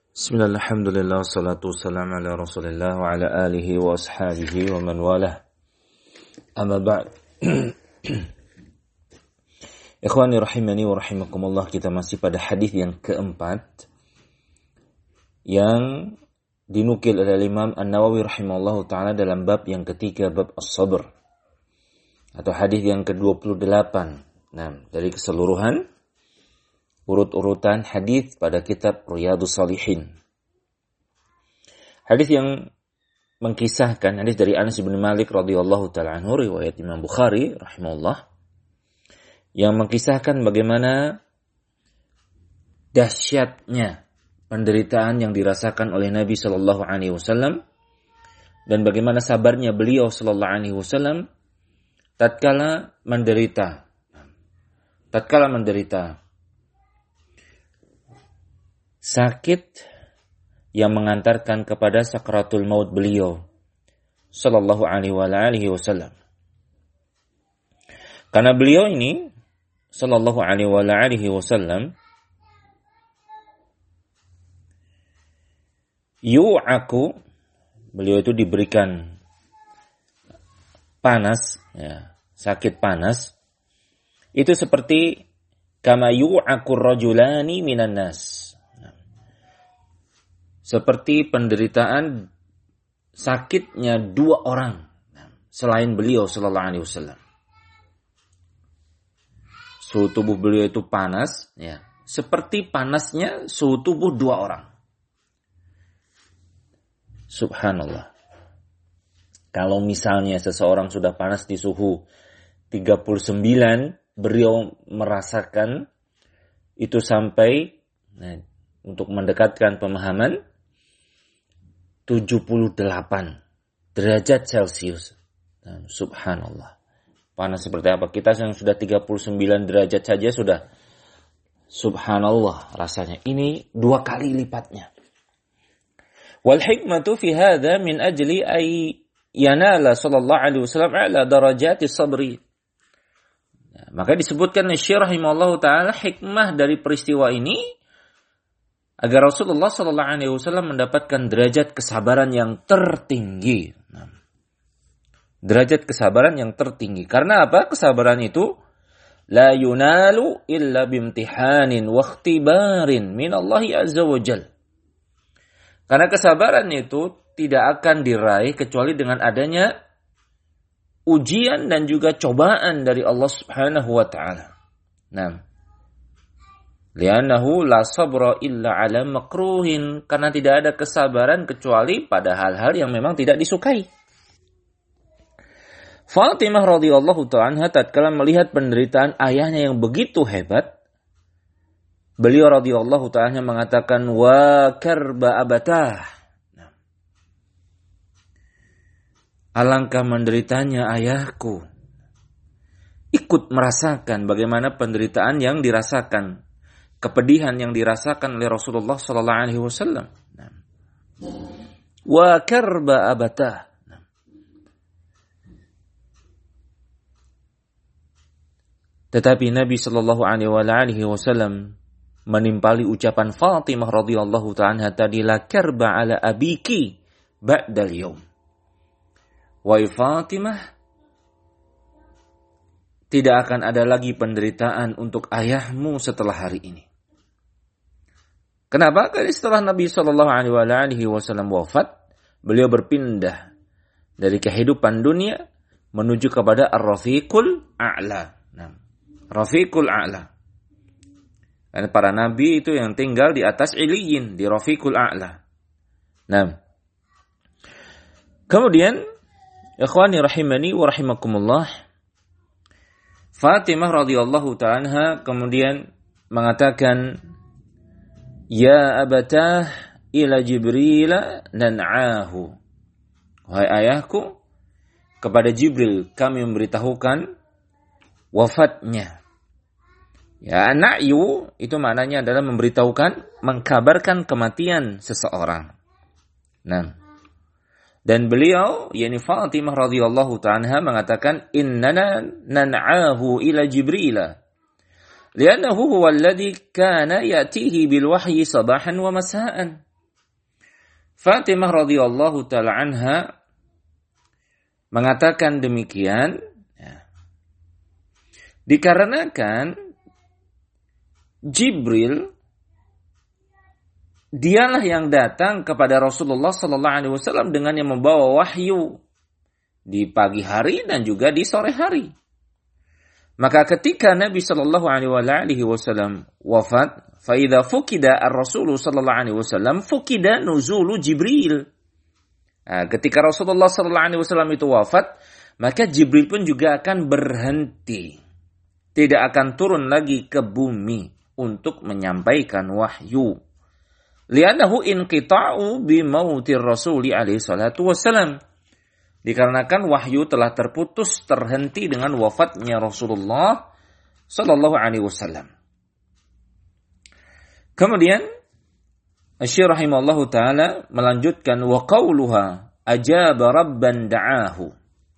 Bismillah, alhamdulillah, salatu wassalamu ala rasulillah wa ala alihi wa ashabihi wa man walah. Amma ba'd. Ikhwani rahimani wa rahimakumullah, kita masih pada hadis yang keempat yang dinukil oleh Imam An-Nawawi rahimahullahu ta'ala dalam bab yang ketiga, bab as-sabr, atau hadis yang ke-28. Nah, dari keseluruhan urut-urutan hadis pada kitab Riyadhus Shalihin. Hadis yang mengkisahkan, hadis dari Anas bin Malik radhiyallahu ta'ala anhu, riwayat Imam Bukhari rahimahullah, yang mengkisahkan bagaimana dahsyatnya penderitaan yang dirasakan oleh Nabi sallallahu alaihi wasallam dan bagaimana sabarnya beliau sallallahu alaihi wasallam tatkala menderita. Sakit yang mengantarkan kepada sakaratul maut beliau sallallahu alaihi wasallam. Karena beliau ini sallallahu alaihi wasallam yu'aku, beliau itu diberikan panas, ya, sakit panas. Itu seperti kama yu'aku rajulani minan nas, seperti penderitaan sakitnya dua orang selain beliau sallallahu alaihi wasallam. Suhu tubuh beliau itu panas, ya, seperti panasnya suhu tubuh dua orang. Subhanallah. Kalau misalnya seseorang sudah panas di suhu 39, beliau merasakan itu sampai, nah, untuk mendekatkan pemahaman, 78 derajat Celcius. Nah, subhanallah. Panas seperti apa? Kita yang sudah 39 derajat saja sudah subhanallah rasanya. Ini 2 kali lipatnya. Wal hikmatu fi hadha min ajli ay yanala sallallahu alaihi wasallam ala darajati sabri. Nah, maka disebutkan Syekh rahimahullahu taala hikmah dari peristiwa ini agar Rasulullah sallallahu alaihi wasallam mendapatkan derajat kesabaran yang tertinggi. Nah, derajat kesabaran yang tertinggi. Karena apa? Kesabaran itu la yunalu illa bimtihanin wa ikhtibarin min Allah azza wa jal. Karena kesabaran itu tidak akan diraih kecuali dengan adanya ujian dan juga cobaan dari Allah Subhanahu wa taala. Nah, li'annahu la sabra illa ala makruhin, karena tidak ada kesabaran kecuali pada hal-hal yang memang tidak disukai. Fatimah radhiyallahu ta'ala anha tatkala melihat penderitaan ayahnya yang begitu hebat, beliau radhiyallahu ta'ala anha mengatakan wa karba abatah. Alangkah menderitanya ayahku. Ikut merasakan bagaimana penderitaan yang dirasakan, kepedihan yang dirasakan oleh Rasulullah sallallahu alaihi wasallam. Wa karba abatah. Tetapi Nabi sallallahu alaihi wasallam menimpali ucapan Fatimah radhiyallahu ta'ala tadi, la karba ala abiki ba'dal yaum. Wahai Fatimah, tidak akan ada lagi penderitaan untuk ayahmu setelah hari ini. Kenapa? Karena setelah Nabi sallallahu alaihi wasallam wafat, beliau berpindah dari kehidupan dunia menuju kepada Ar-Rafiqul A'la. Nah, Rafiqul A'la. Dan para nabi itu yang tinggal di atas Iliyin, di Rafiqul A'la. Nah, kemudian, ikhwani rahimani wa rahimakumullah, Fatimah radhiyallahu ta'ala kemudian mengatakan, ya abatah ila Jibril nan'ahu. Wahai ayahku, kepada Jibril kami memberitahukan wafatnya. Ya, na'yu itu maknanya adalah memberitahukan, mengkabarkan kematian seseorang. Nah, dan beliau, yakni Fatimah radhiyallahu ta'ala mengatakan, innana nan'ahu ila Jibril li'annahu huwa alladhi kana ya'tihi bil wahyi sabahan wa masa'an. Fatimah radhiyallahu taala anha mengatakan demikian ya, dikarenakan Jibril dialah yang datang kepada Rasulullah sallallahu alaihi wasallam dengan yang membawa wahyu di pagi hari dan juga di sore hari. Maka ketika Nabi sallallahu alaihi wasallam wafat, fa idza fukida ar-Rasul sallallahu alaihi wasallam fukida nuzulu Jibril. Nah, ketika Rasulullah sallallahu alaihi wasallam itu wafat, maka Jibril pun juga akan berhenti. Tidak akan turun lagi ke bumi untuk menyampaikan wahyu. Li'annahu inqita'u bi mautir Rasuli alaihi salatu wassalam. Dikarenakan wahyu telah terputus, terhenti dengan wafatnya Rasulullah sallallahu alaihi wasallam. Kemudian Asy-Syaikh rahimahullahu taala melanjutkan wa qauluha ajaba rabban da'ahu.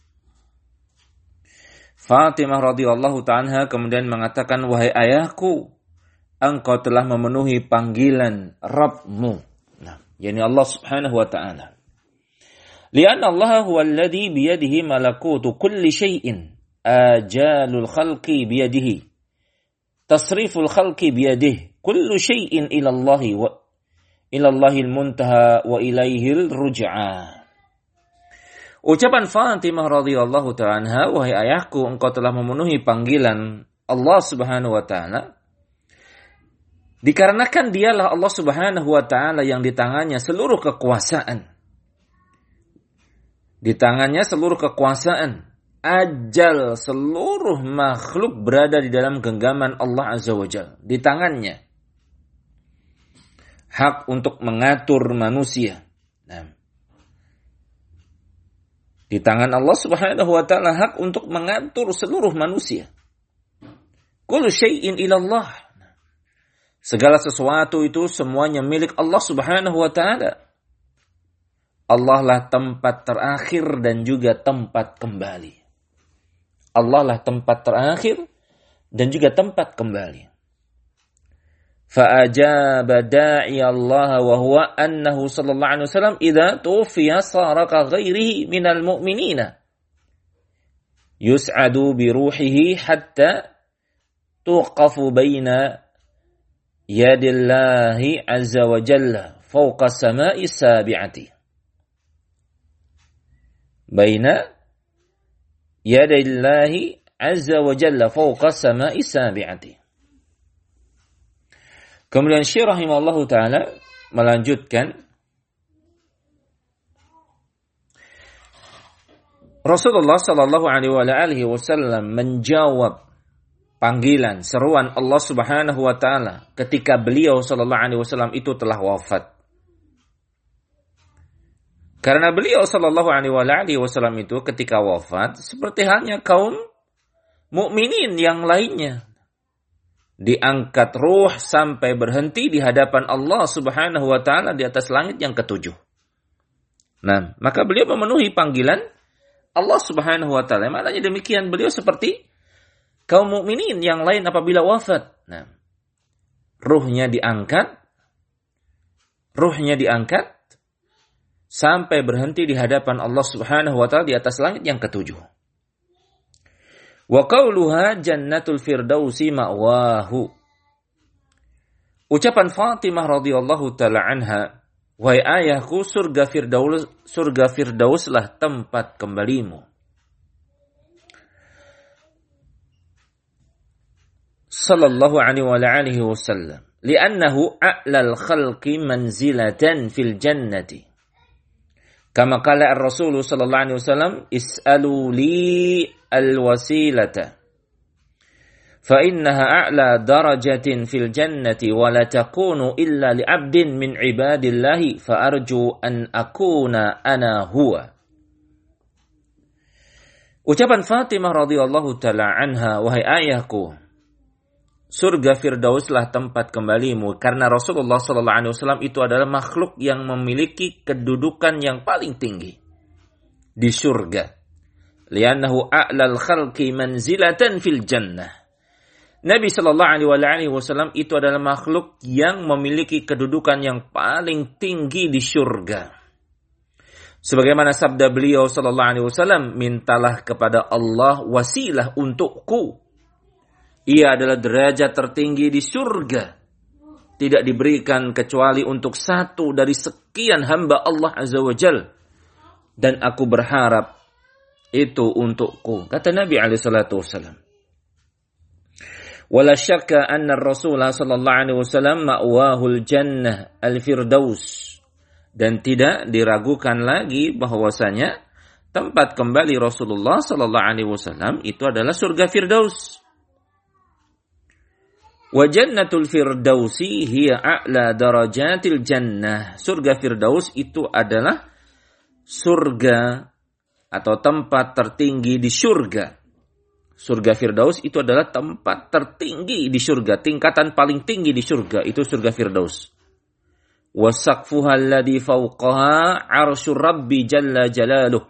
Fatimah radhiyallahu ta'ala kemudian mengatakan, wahai ayahku, engkau telah memenuhi panggilan Rabbmu. Nah, yakni Allah Subhanahu wa ta'ala. Lianna Allah huwa alladhi biyadihi malakutu kulli syai'in. Ajalul khalqi biyadihi. Tasriful khalqi biyadihi. Kullu syai'in ilallahi wa ilallahil muntaha wa ilaihil ruj'a. Ucapan Fatimah radhiyallahu ta'ala anha, wahai ayahku, engkau telah memenuhi panggilan Allah Subhanahu wa ta'ala. Dikarenakan dialah Allah Subhanahu wa ta'ala yang di tangannya seluruh kekuasaan. Di tangannya seluruh kekuasaan. Ajal seluruh makhluk berada di dalam genggaman Allah Azza wa Jalla. Di tangannya. Hak untuk mengatur manusia. Nah, di tangan Allah Subhanahu wa ta'ala hak untuk mengatur seluruh manusia. Kullu syai'in ilallah. Segala sesuatu itu semuanya milik Allah Subhanahu wa ta'ala. Allah lah tempat terakhir dan juga tempat kembali. Allah lah tempat terakhir dan juga tempat kembali. فَأَجَابَ دَاعِيَ اللَّهَ وَهُوَ أَنَّهُ صَلَّى اللَّهُ عَلَيْهِ وسلم إِذَا تُوفِيَ صَارَ كَغَيْرِهِ مِنَ الْمُؤْمِنِينَ يُسْعَدُ بِرُوحِهِ حَتَّى تُوقَفُ بَيْنَ يَدِ اللَّهِ عَزَّ وَجَلَّ فَوْقَ السَّمَاءِ السَّابِعَةِ بَيْنَ يَدِ اللَّهِ عَزَّ وَجَلَّ فَوْقَ السَّمَاءِ السَّابِعَةِ. Kemudian Syekh rahimahullahu ta'ala melanjutkan, Rasulullah sallallahu alaihi wasallam menjawab panggilan, seruan Allah Subhanahu wa ta'ala ketika beliau sallallahu alaihi wasallam itu telah wafat. Karena beliau sallallahu alaihi wasallam itu ketika wafat seperti halnya kaum mukminin yang lainnya. Diangkat ruh sampai berhenti di hadapan Allah Subhanahu wa ta'ala di atas langit yang ketujuh. Nah, maka beliau memenuhi panggilan Allah Subhanahu wa ta'ala. Maknanya demikian, beliau seperti kaum mukminin yang lain apabila wafat. Nah, ruhnya diangkat sampai berhenti di hadapan Allah Subhanahu wa ta'ala di atas langit yang ketujuh. Wa qauluha jannatul firdausi ma'wahu. Ucapan Fatimah radhiyallahu taala anha, wahai ayahku, surga Firdauslah tempat kembalimu. Sallallahu alaihi wasallam, li'annahu a'lal khalqi manzilatan fil jannati. Kama qala ar-Rasul sallallahu alaihi wasallam, is'alu li al-wasilata fa innaha a'la darajatin fil jannati wa la takunu illa li 'abdin min 'ibadillahi fa arju an akuna ana huwa. Ucapan Fatimah radhiyallahu taala anha, wahai ayahku, surga Firdauslah tempat kembalimu, karena Rasulullah sallallahu alaihi wasallam itu adalah makhluk yang memiliki kedudukan yang paling tinggi di surga. Li'annahu a'lal khalqi manzilatan fil jannah. Nabi Shallallahu Alaihi Wasallam itu adalah makhluk yang memiliki kedudukan yang paling tinggi di syurga. Sebagaimana sabda beliau Shallallahu Alaihi Wasallam, mintalah kepada Allah wasilah untukku. Ia adalah derajat tertinggi di syurga. Tidak diberikan kecuali untuk satu dari sekian hamba Allah Azza wa Jal. Dan aku berharap itu untukku. Kata Nabi SAW. Wala syakka anna Rasulullah sallallahu alaihi wasallam ma'wahul jannah al-firdaus. Dan tidak diragukan lagi bahwasanya tempat kembali Rasulullah sallallahu alaihi wasallam itu adalah surga Firdaus. Wa jannatul firdausi hiya a'la darajatil jannah. Surga Firdaus itu adalah surga atau tempat tertinggi di surga. Surga Firdaus itu adalah tempat tertinggi di surga, tingkatan paling tinggi di surga itu surga Firdaus. Wa saqfuha alladhi fawqaha 'arsyur rabbi jalla jalaluh.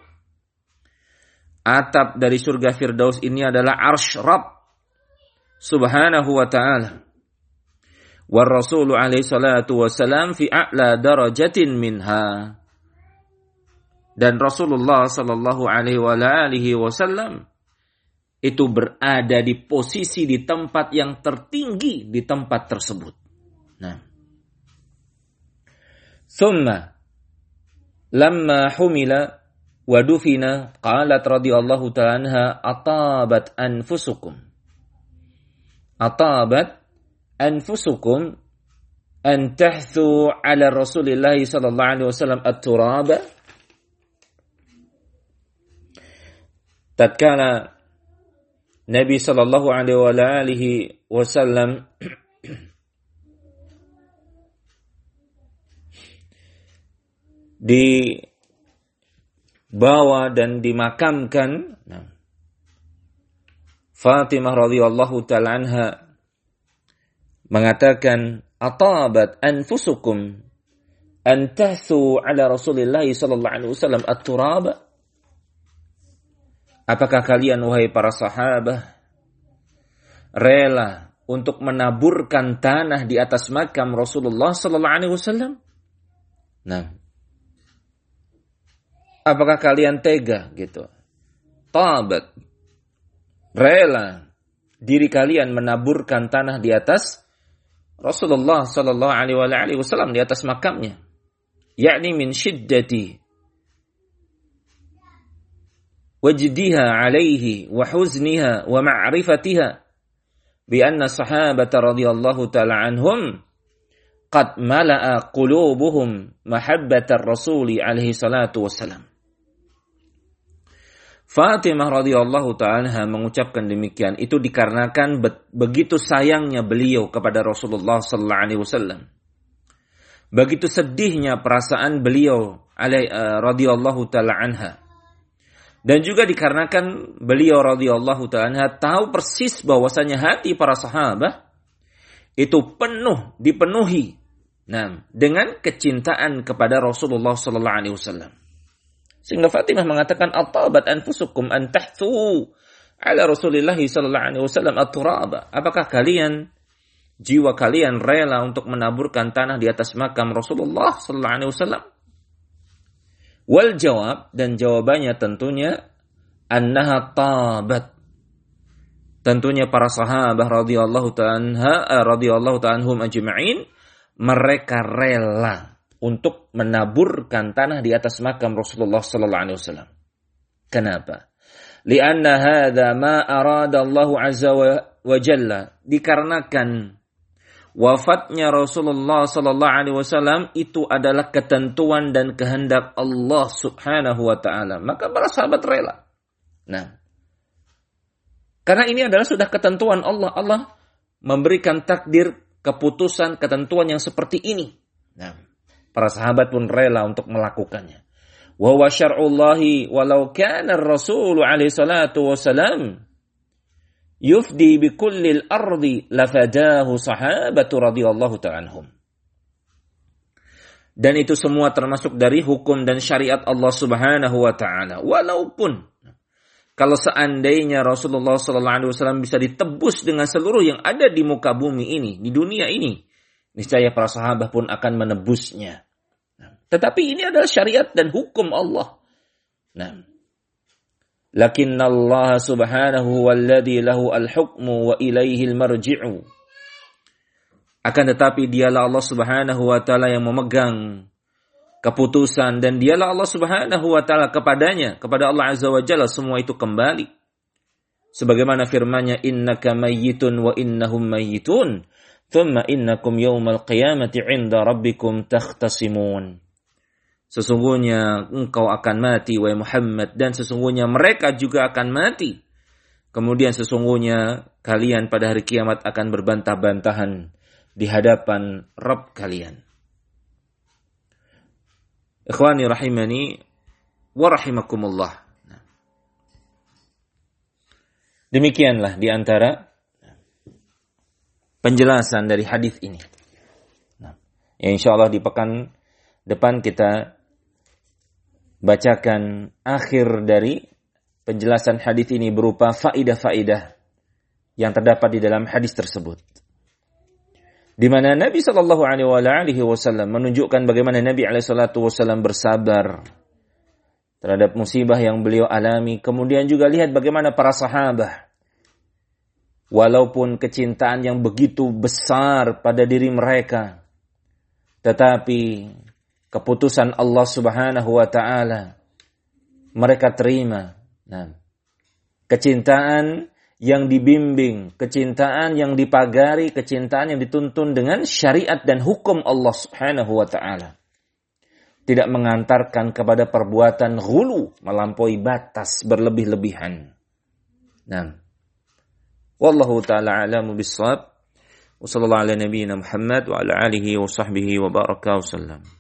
Atap dari surga Firdaus ini adalah arsy Rabb subhanahu wa ta'ala. Wa Rasul alaihi salatu wassalam fi a'la darajatin minha. Dan Rasulullah sallallahu alaihi wasallam itu berada di posisi di tempat yang tertinggi di tempat tersebut. Nah. Thumma lamma humila wa dufina qalat radhiyallahu ta'ala anha atabat anfusukum an tahthu ala Rasulillah sallallahu alaihi wasallam at-turaba. Tatkala Nabi sallallahu alaihi wasallam dibawa dan dimakamkan, Fatimah radhiyallahu ta'ala anha mengatakan, atabat anfusukum an tahthu ala Rasulillah sallallahu alaihi wasallam at-turaba. Apakah kalian wahai para sahabat rela untuk menaburkan tanah di atas makam Rasulullah sallallahu alaihi wasallam? Nah, apakah kalian tega gitu? Tabat, rela diri kalian menaburkan tanah di atas Rasulullah sallallahu alaihi wasallam, di atas makamnya, yakni min syiddati wajdiha alaihi wa huzniha wa ma'rifatiha bi anna sahabata radhiyallahu ta'ala anhum qad mala'a qulubuhum mahabbata rasuli alaihi salatu wassalam. Fatimah radhiyallahu ta'ala mengucapkan demikian itu dikarenakan begitu sayangnya beliau kepada Rasulullah sallallahu alaihi wasallam. Begitu sedihnya perasaan beliau radhiyallahu ta'ala anha. Dan juga dikarenakan beliau radhiyallahu ta'ala tahu persis bahwasanya hati para sahabat itu dipenuhi dengan kecintaan kepada Rasulullah sallallahu alaihi wasallam. Sehingga Fatimah mengatakan atabat anfusukum an tahthu ala Rasulillah sallallahu alaihi wasallam at-turaba. Apakah jiwa kalian rela untuk menaburkan tanah di atas makam Rasulullah sallallahu alaihi wasallam? Wal jawab, dan jawabannya tentunya annaha tabat. Tentunya para sahabat radhiyallahu ta'ala anhum ajma'in, mereka rela untuk menaburkan tanah di atas makam Rasulullah sallallahu alaihi wasallam. Kenapa? Lianna hadza ma arada Allah azza wa jalla, dikarenakan wafatnya Rasulullah sallallahu alaihi wasallam itu adalah ketentuan dan kehendak Allah Subhanahu wa taala. Maka para sahabat rela. Nah, karena ini adalah sudah ketentuan Allah. Allah memberikan takdir, keputusan, ketentuan yang seperti ini. Nah, para sahabat pun rela untuk melakukannya. Wa huwa syar'ullahi walau kana ar-rasul alaihi salatu wasalam yufdi bi kullil ardi lafadahu sahabatu radhiyallahu ta'ala anhum. Dan itu semua termasuk dari hukum dan syariat Allah Subhanahu wa taala. Walaupun Kalau seandainya Rasulullah SAW bisa ditebus dengan seluruh yang ada di muka bumi ini, di dunia ini, niscaya para sahabat pun akan menebusnya. Tetapi ini adalah syariat dan hukum Allah. Lakinna Allah subhanahu walladhi lahu al-hukmu wa ilaihi al-marji'u. Akan tetapi dialah Allah subhanahu wa ta'ala yang memegang keputusan, dan dialah Allah subhanahu wa ta'ala kepada Allah azza wa jalla semua itu kembali. Sebagaimana firman-Nya, innaka mayyitun wa innahum mayyitun, thumma innakum yawmal qiyamati 'inda rabbikum takhtasimun. Sesungguhnya engkau akan mati, wahai Muhammad, dan sesungguhnya mereka juga akan mati. Kemudian sesungguhnya kalian pada hari kiamat akan berbantah-bantahan di hadapan Rabb kalian. Ikhwani rahimani wa rahimakumullah. Demikianlah di antara penjelasan dari hadis ini. Ya, insyaallah di pekan depan kita bacakan akhir dari penjelasan hadis ini berupa faidah-faidah yang terdapat di dalam hadis tersebut. Di mana Nabi sallallahu alaihi wasallam menunjukkan bagaimana Nabi alaihi salatu wasallam bersabar terhadap musibah yang beliau alami. Kemudian juga lihat bagaimana para sahabat, walaupun kecintaan yang begitu besar pada diri mereka, tetapi keputusan Allah subhanahu wa ta'ala mereka terima. Kecintaan yang dibimbing, kecintaan yang dipagari, kecintaan yang dituntun dengan syariat dan hukum Allah subhanahu wa ta'ala. Tidak mengantarkan kepada perbuatan ghulu, melampaui batas, berlebih-lebihan. Wallahu ta'ala a'lamu bis-shawab. Wa sallallahu ala nabiyyina Muhammad wa ala alihi wa sahbihi wa baraka wa sallam.